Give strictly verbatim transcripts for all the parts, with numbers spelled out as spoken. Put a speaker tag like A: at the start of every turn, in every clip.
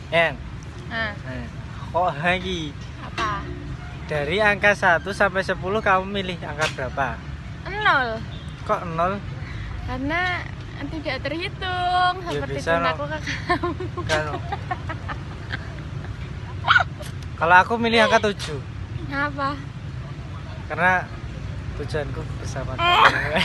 A: En,
B: Nah,
A: nah, kok lagi
B: apa?
A: dari angka satu sampai sepuluh kamu milih angka berapa?
B: Nol.
A: Kok nol?
B: Karena tidak terhitung
A: Ya,
B: seperti
A: bisa, no.
B: cintaku ke kamu.
A: Kan. Kalau aku milih angka tujuh.
B: Apa?
A: Karena tujuanku bersama kamu.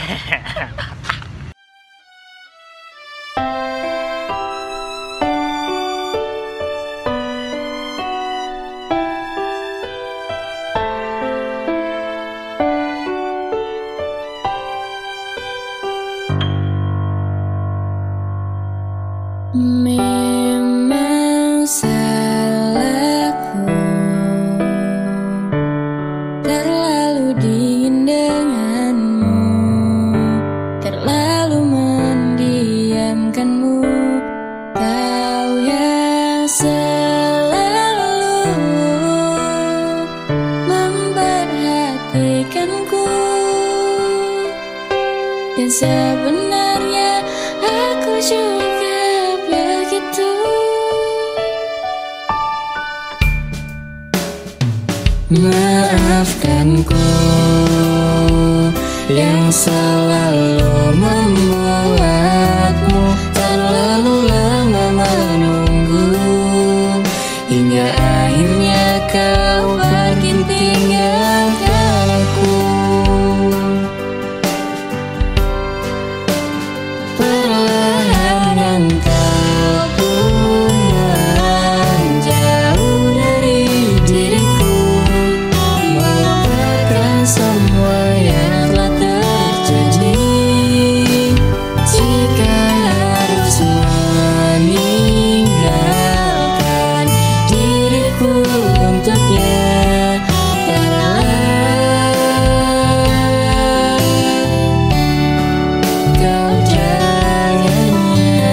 C: Memang salahku terlalu dingin denganmu, terlalu mendiamkanmu. Kau yang selalu memperhatikanku, dan sebenarnya aku juga begitu. Maafkanku yang selalu membuatmu terlalu lama menunggu, hingga akhirnya kau pergi tinggalkan aku. Perlahan engkau pun menjauh dari diriku, melupakan semua yang telah terjadi. Jika harus meninggalkan diriku untuknya, katalah kau jangannya.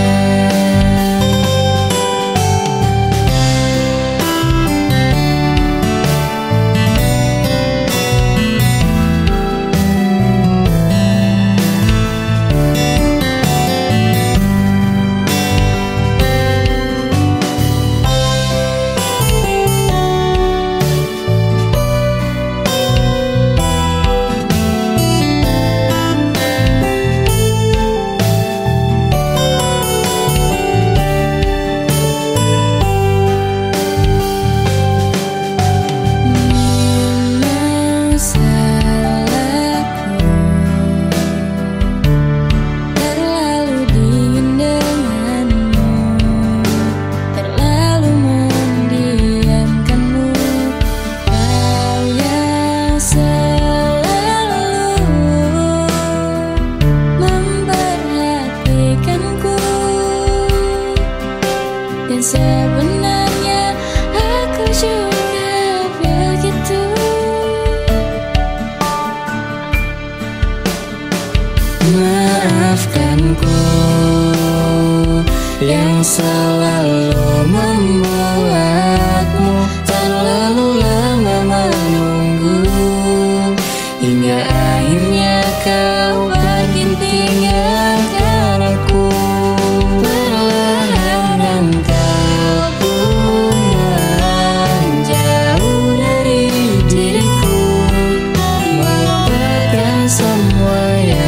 C: Memang salahku terlalu dingin denganmu, terlalu mendiamkanmu. Kau yang selalu memperhatikanku, dan sebenarnya aku juga begitu. Maafkanku yang selalu membuatmu terlalu lama menunggu, hingga akhirnya kau pergi tinggalkan aku. Perlahan engkau pun menjauh dari diriku, melupakan semua yang